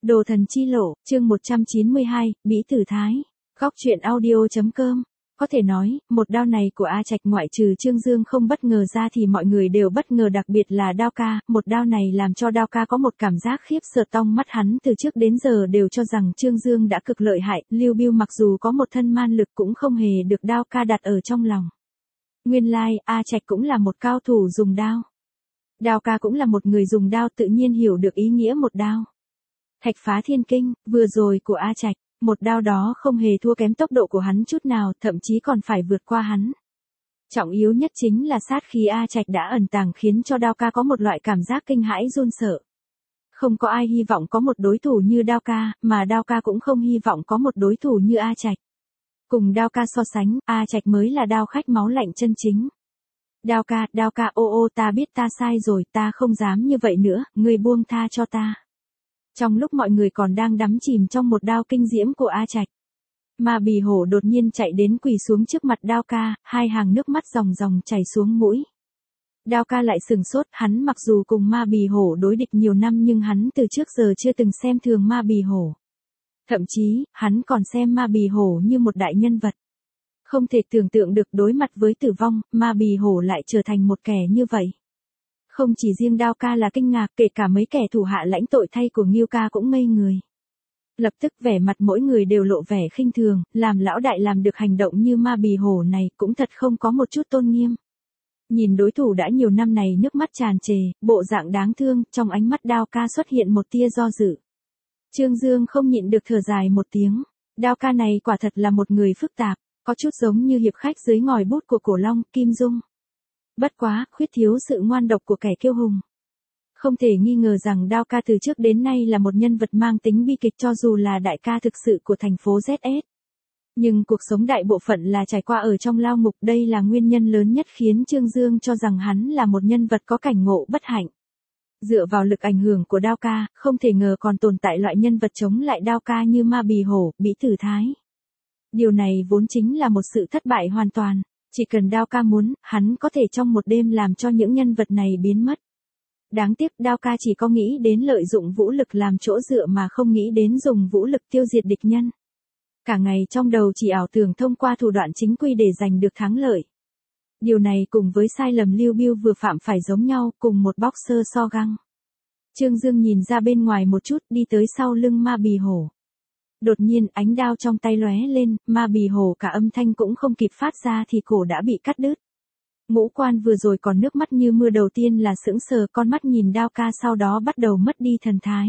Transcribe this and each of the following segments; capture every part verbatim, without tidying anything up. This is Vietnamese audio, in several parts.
Đồ thần chi lộ, chương một trăm chín mươi hai, Bí Tử Thái. Góc truyện audio.com. Có thể nói, một đao này của A Trạch ngoại trừ Trương Dương không bất ngờ ra thì mọi người đều bất ngờ, đặc biệt là Đao Ca. Một đao này làm cho Đao Ca có một cảm giác khiếp sợ, trong mắt hắn từ trước đến giờ đều cho rằng Trương Dương đã cực lợi hại. Lưu Biêu mặc dù có một thân man lực cũng không hề được Đao Ca đặt ở trong lòng. Nguyên lai, like, A Trạch cũng là một cao thủ dùng đao. Đao Ca cũng là một người dùng đao, tự nhiên hiểu được ý nghĩa một đao. Thạch phá thiên kinh, vừa rồi của A Trạch, một đao đó không hề thua kém tốc độ của hắn chút nào, thậm chí còn phải vượt qua hắn. Trọng yếu nhất chính là sát khí A Trạch đã ẩn tàng khiến cho Đao Ca có một loại cảm giác kinh hãi run sợ. Không có ai hy vọng có một đối thủ như Đao Ca, mà Đao Ca cũng không hy vọng có một đối thủ như A Trạch. Cùng Đao Ca so sánh, A Trạch mới là đao khách máu lạnh chân chính. Đao Ca, Đao Ca, ô ô ta biết ta sai rồi, ta không dám như vậy nữa, ngươi buông tha cho ta. Trong lúc mọi người còn đang đắm chìm trong một đao kinh diễm của A Trạch, Ma Bì Hổ đột nhiên chạy đến quỳ xuống trước mặt Đao Ca, hai hàng nước mắt ròng ròng chảy xuống mũi. Đao Ca lại sừng sốt, hắn mặc dù cùng Ma Bì Hổ đối địch nhiều năm nhưng hắn từ trước giờ chưa từng xem thường Ma Bì Hổ. Thậm chí, hắn còn xem Ma Bì Hổ như một đại nhân vật. Không thể tưởng tượng được đối mặt với tử vong, Ma Bì Hổ lại trở thành một kẻ như vậy. Không chỉ riêng Đao Ca là kinh ngạc, kể cả mấy kẻ thủ hạ lãnh tội thay của Ngưu Ca cũng ngây người. Lập tức vẻ mặt mỗi người đều lộ vẻ khinh thường, làm lão đại làm được hành động như Ma Bì Hổ này cũng thật không có một chút tôn nghiêm. Nhìn đối thủ đã nhiều năm này nước mắt tràn trề, bộ dạng đáng thương, trong ánh mắt Đao Ca xuất hiện một tia do dự. Trương Dương không nhịn được thở dài một tiếng, Đao Ca này quả thật là một người phức tạp, có chút giống như hiệp khách dưới ngòi bút của Cổ Long, Kim Dung. Bất quá, khuyết thiếu sự ngoan độc của kẻ kiêu hùng. Không thể nghi ngờ rằng Đao Ca từ trước đến nay là một nhân vật mang tính bi kịch, cho dù là đại ca thực sự của thành phố Z S. Nhưng cuộc sống đại bộ phận là trải qua ở trong lao ngục, đây là nguyên nhân lớn nhất khiến Trương Dương cho rằng hắn là một nhân vật có cảnh ngộ bất hạnh. Dựa vào lực ảnh hưởng của Đao Ca, không thể ngờ còn tồn tại loại nhân vật chống lại Đao Ca như Ma Bì Hổ, Bí Tử Thái. Điều này vốn chính là một sự thất bại hoàn toàn. Chỉ cần Đao Ca muốn, hắn có thể trong một đêm làm cho những nhân vật này biến mất. Đáng tiếc Đao Ca chỉ có nghĩ đến lợi dụng vũ lực làm chỗ dựa mà không nghĩ đến dùng vũ lực tiêu diệt địch nhân. Cả ngày trong đầu chỉ ảo tưởng thông qua thủ đoạn chính quy để giành được thắng lợi. Điều này cùng với sai lầm Lưu Biêu vừa phạm phải giống nhau, cùng một boxer so găng. Trương Dương nhìn ra bên ngoài một chút, đi tới sau lưng Ma Bì Hổ. Đột nhiên ánh đao trong tay lóe lên, Ma Bì Hổ cả âm thanh cũng không kịp phát ra thì cổ đã bị cắt đứt. Ngũ Quan vừa rồi còn nước mắt như mưa đầu tiên là sững sờ, con mắt nhìn Đao Ca sau đó bắt đầu mất đi thần thái.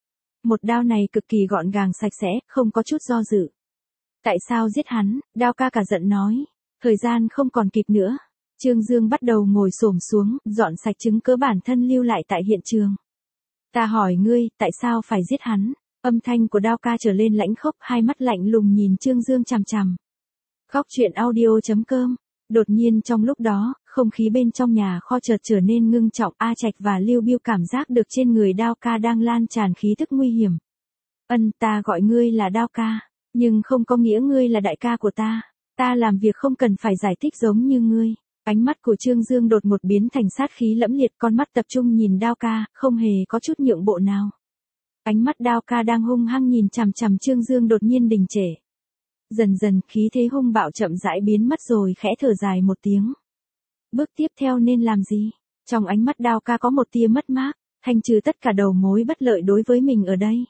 Một đao này cực kỳ gọn gàng sạch sẽ, không có chút do dự. Tại sao giết hắn? Đao Ca cả giận nói. Thời gian không còn kịp nữa. Trương Dương bắt đầu ngồi xổm xuống, dọn sạch chứng cứ bản thân lưu lại tại hiện trường. Ta hỏi ngươi, tại sao phải giết hắn? Âm thanh của Đao Ca trở lên lãnh khốc, hai mắt lạnh lùng nhìn Trương Dương chằm chằm. Góc truyện audio.com. Đột nhiên trong lúc đó, không khí bên trong nhà kho chợt trở nên ngưng trọng, A Trạch và Lưu Biêu cảm giác được trên người Đao Ca đang lan tràn khí tức nguy hiểm. Ân, ta gọi ngươi là Đao Ca, nhưng không có nghĩa ngươi là đại ca của ta. Ta làm việc không cần phải giải thích giống như ngươi. Ánh mắt của Trương Dương đột ngột biến thành sát khí lẫm liệt, con mắt tập trung nhìn Đao Ca, không hề có chút nhượng bộ nào. Ánh mắt Đao Ca đang hung hăng nhìn chằm chằm Trương Dương đột nhiên đình trệ. Dần dần khí thế hung bạo chậm rãi biến mất rồi khẽ thở dài một tiếng. Bước tiếp theo nên làm gì? Trong ánh mắt Đao Ca có một tia mất mát, thanh trừ tất cả đầu mối bất lợi đối với mình ở đây.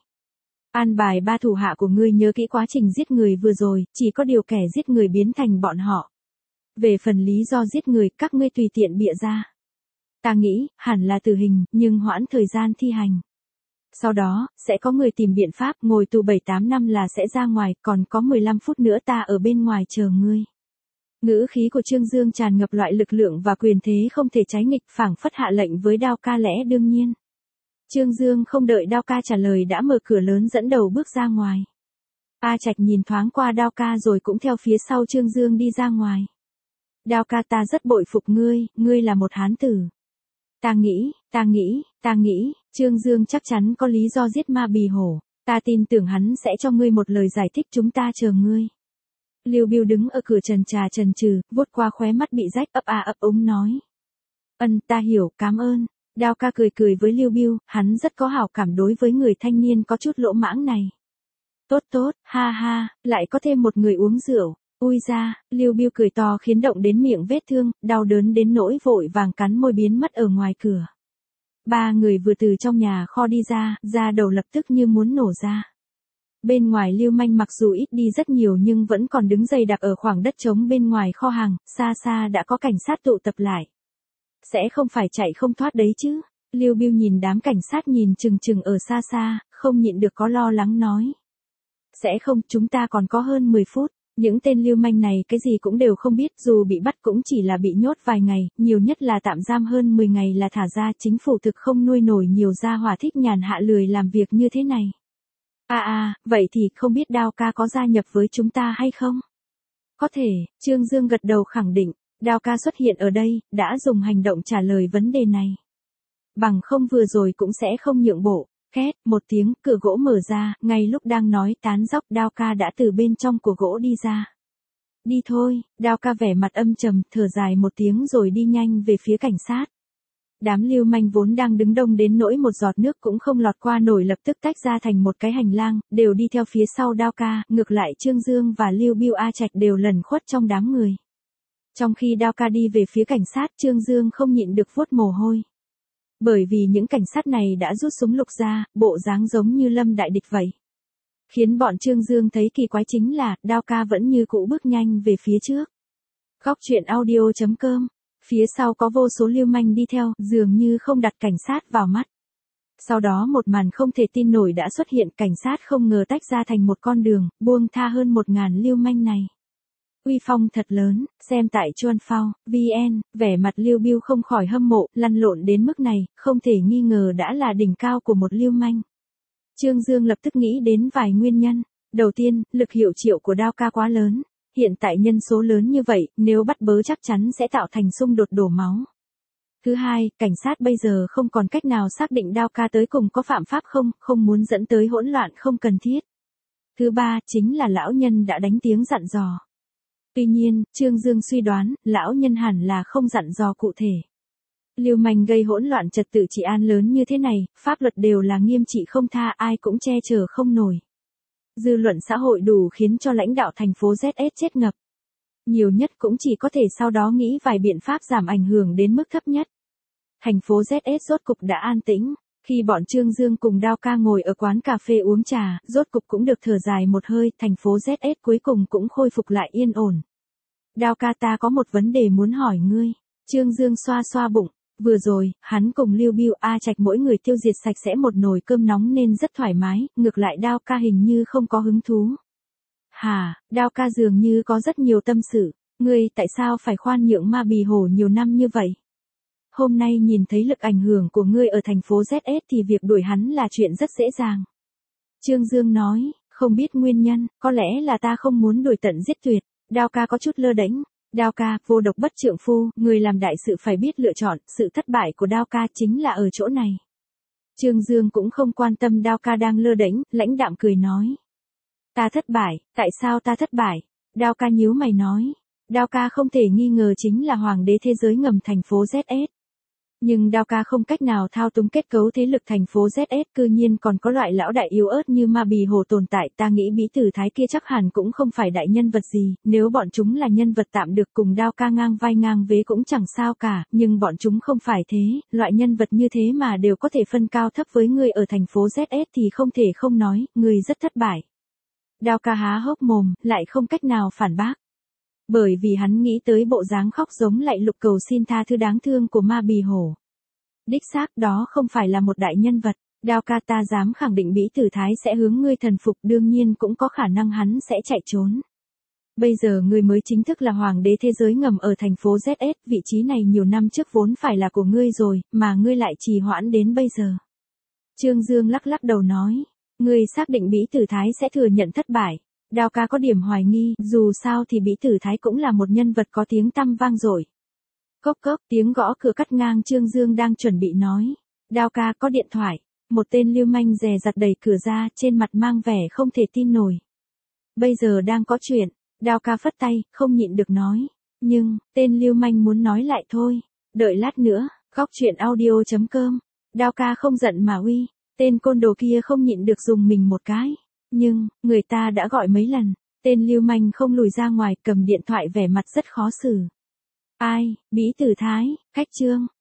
An bài ba thủ hạ của ngươi nhớ kỹ quá trình giết người vừa rồi, chỉ có điều kẻ giết người biến thành bọn họ. Về phần lý do giết người, các ngươi tùy tiện bịa ra. Ta nghĩ, hẳn là tử hình, nhưng hoãn thời gian thi hành. Sau đó, sẽ có người tìm biện pháp, ngồi tù bảy tám năm là sẽ ra ngoài, còn có mười lăm phút nữa ta ở bên ngoài chờ ngươi. Ngữ khí của Trương Dương tràn ngập loại lực lượng và quyền thế không thể trái nghịch, phảng phất hạ lệnh với Đao Ca lẽ đương nhiên. Trương Dương không đợi Đao Ca trả lời đã mở cửa lớn dẫn đầu bước ra ngoài. A Trạch nhìn thoáng qua Đao Ca rồi cũng theo phía sau Trương Dương đi ra ngoài. Đao Ca, ta rất bội phục ngươi, ngươi là một hán tử. Ta nghĩ, ta nghĩ, ta nghĩ, Trương Dương chắc chắn có lý do giết Ma Bì Hổ. Ta tin tưởng hắn sẽ cho ngươi một lời giải thích, chúng ta chờ ngươi. Lưu Biêu đứng ở cửa trần trà trần trừ, vuốt qua khóe mắt bị rách, ấp a ấp úng nói. Ân, ta hiểu, cảm ơn. Đao ca cười cười với Lưu Bưu, hắn rất có hảo cảm đối với người thanh niên có chút lỗ mãng này. Tốt tốt, ha ha, lại có thêm một người uống rượu. Ui ra, Lưu Bưu cười to khiến động đến miệng vết thương, đau đớn đến nỗi vội vàng cắn môi biến mất ở ngoài cửa. Ba người vừa từ trong nhà kho đi ra, da đầu lập tức như muốn nổ ra. Bên ngoài Lưu Manh mặc dù ít đi rất nhiều nhưng vẫn còn đứng dày đặc ở khoảng đất trống bên ngoài kho hàng, xa xa đã có cảnh sát tụ tập lại. Sẽ không phải chạy không thoát đấy chứ. Lưu Bưu nhìn đám cảnh sát nhìn chừng chừng ở xa xa, không nhịn được có lo lắng nói. Sẽ không, chúng ta còn có hơn mười phút. Những tên lưu manh này cái gì cũng đều không biết, dù bị bắt cũng chỉ là bị nhốt vài ngày, nhiều nhất là tạm giam hơn mười ngày là thả ra, chính phủ thực không nuôi nổi nhiều gia hỏa thích nhàn hạ lười làm việc như thế này. À à, vậy thì không biết Đao ca có gia nhập với chúng ta hay không? Có thể, Trương Dương gật đầu khẳng định, Đao ca xuất hiện ở đây, đã dùng hành động trả lời vấn đề này. Bằng không vừa rồi cũng sẽ không nhượng bộ. Két, một tiếng, cửa gỗ mở ra, ngay lúc đang nói tán dóc Đao ca đã từ bên trong của gỗ đi ra. Đi thôi, Đao ca vẻ mặt âm trầm, thở dài một tiếng rồi đi nhanh về phía cảnh sát. Đám lưu manh vốn đang đứng đông đến nỗi một giọt nước cũng không lọt qua nổi lập tức tách ra thành một cái hành lang, đều đi theo phía sau Đao ca, ngược lại Trương Dương và Lưu Bưu A Trạch đều lẩn khuất trong đám người. Trong khi Đao ca đi về phía cảnh sát, Trương Dương không nhịn được vuốt mồ hôi. Bởi vì những cảnh sát này đã rút súng lục ra, bộ dáng giống như lâm đại địch vậy. Khiến bọn Trương Dương thấy kỳ quái chính là, Đao ca vẫn như cũ bước nhanh về phía trước. Góc truyện audio chấm com, phía sau có vô số lưu manh đi theo, dường như không đặt cảnh sát vào mắt. Sau đó một màn không thể tin nổi đã xuất hiện, cảnh sát không ngờ tách ra thành một con đường, buông tha hơn một ngàn lưu manh này. Uy phong thật lớn, xem tại Chuan Phao, vn, vẻ mặt Lưu Bưu không khỏi hâm mộ, lăn lộn đến mức này, không thể nghi ngờ đã là đỉnh cao của một lưu manh. Trương Dương lập tức nghĩ đến vài nguyên nhân. Đầu tiên, lực hiệu triệu của Đao ca quá lớn. Hiện tại nhân số lớn như vậy, nếu bắt bớ chắc chắn sẽ tạo thành xung đột đổ máu. Thứ hai, cảnh sát bây giờ không còn cách nào xác định Đao ca tới cùng có phạm pháp không, không muốn dẫn tới hỗn loạn không cần thiết. Thứ ba, chính là lão nhân đã đánh tiếng dặn dò. Tuy nhiên, Trương Dương suy đoán, lão nhân hẳn là không dặn dò cụ thể. Lưu manh gây hỗn loạn trật tự trị an lớn như thế này, pháp luật đều là nghiêm trị không tha, ai cũng che chở không nổi. Dư luận xã hội đủ khiến cho lãnh đạo thành phố Z S chết ngập. Nhiều nhất cũng chỉ có thể sau đó nghĩ vài biện pháp giảm ảnh hưởng đến mức thấp nhất. Thành phố Z S rốt cục đã an tĩnh. Khi bọn Trương Dương cùng Đao ca ngồi ở quán cà phê uống trà, rốt cục cũng được thở dài một hơi, thành phố Z S cuối cùng cũng khôi phục lại yên ổn. Đao ca, ta có một vấn đề muốn hỏi ngươi. Trương Dương xoa xoa bụng, vừa rồi, hắn cùng Lưu Bưu A Trạch mỗi người tiêu diệt sạch sẽ một nồi cơm nóng nên rất thoải mái, ngược lại Đao ca hình như không có hứng thú. Hà, Đao ca dường như có rất nhiều tâm sự, ngươi tại sao phải khoan nhượng Ma Bì Hổ nhiều năm như vậy? Hôm nay nhìn thấy lực ảnh hưởng của ngươi ở thành phố Z S thì việc đuổi hắn là chuyện rất dễ dàng. Trương Dương nói, không biết nguyên nhân, có lẽ là ta không muốn đuổi tận giết tuyệt. Đao ca có chút lơ đễnh. Đao ca, vô độc bất trượng phu, người làm đại sự phải biết lựa chọn, sự thất bại của Đao ca chính là ở chỗ này. Trương Dương cũng không quan tâm Đao ca đang lơ đễnh, lãnh đạm cười nói. Ta thất bại, tại sao ta thất bại? Đao ca nhíu mày nói. Đao ca không thể nghi ngờ chính là hoàng đế thế giới ngầm thành phố Z S. Nhưng Đao ca không cách nào thao túng kết cấu thế lực thành phố Z S, cư nhiên còn có loại lão đại yếu ớt như Ma Bì Hồ tồn tại, ta nghĩ Bí Tử Thái kia chắc hẳn cũng không phải đại nhân vật gì, nếu bọn chúng là nhân vật tạm được cùng Đao ca ngang vai ngang vế cũng chẳng sao cả, nhưng bọn chúng không phải thế, loại nhân vật như thế mà đều có thể phân cao thấp với người ở thành phố Z S thì không thể không nói, người rất thất bại. Đao ca há hốc mồm, lại không cách nào phản bác. Bởi vì hắn nghĩ tới bộ dáng khóc giống lại lục cầu xin tha thứ đáng thương của Ma Bì Hổ. Đích xác đó không phải là một đại nhân vật, Đao ca, ta dám khẳng định Bí Tử Thái sẽ hướng ngươi thần phục, đương nhiên cũng có khả năng hắn sẽ chạy trốn. Bây giờ ngươi mới chính thức là hoàng đế thế giới ngầm ở thành phố Z S, vị trí này nhiều năm trước vốn phải là của ngươi rồi, mà ngươi lại trì hoãn đến bây giờ. Trương Dương lắc lắc đầu nói, ngươi xác định Bí Tử Thái sẽ thừa nhận thất bại. Đao ca có điểm hoài nghi, dù sao thì Bí Tử Thái cũng là một nhân vật có tiếng tăm vang dội. Cốc cốc, tiếng gõ cửa cắt ngang Trương Dương đang chuẩn bị nói. Đao ca, có điện thoại. Một tên lưu manh dè dặt đẩy cửa ra, trên mặt mang vẻ không thể tin nổi. Bây giờ đang có chuyện. Đao ca phất tay, không nhịn được nói. Nhưng, tên lưu manh muốn nói lại thôi. Đợi lát nữa, Góc chuyện audio chấm com. Đao ca không giận mà uy, tên côn đồ kia không nhịn được dùng mình một cái. Nhưng, người ta đã gọi mấy lần, tên lưu manh không lùi ra ngoài, cầm điện thoại vẻ mặt rất khó xử. Ai, Bí Tử Thái, Khách Trương,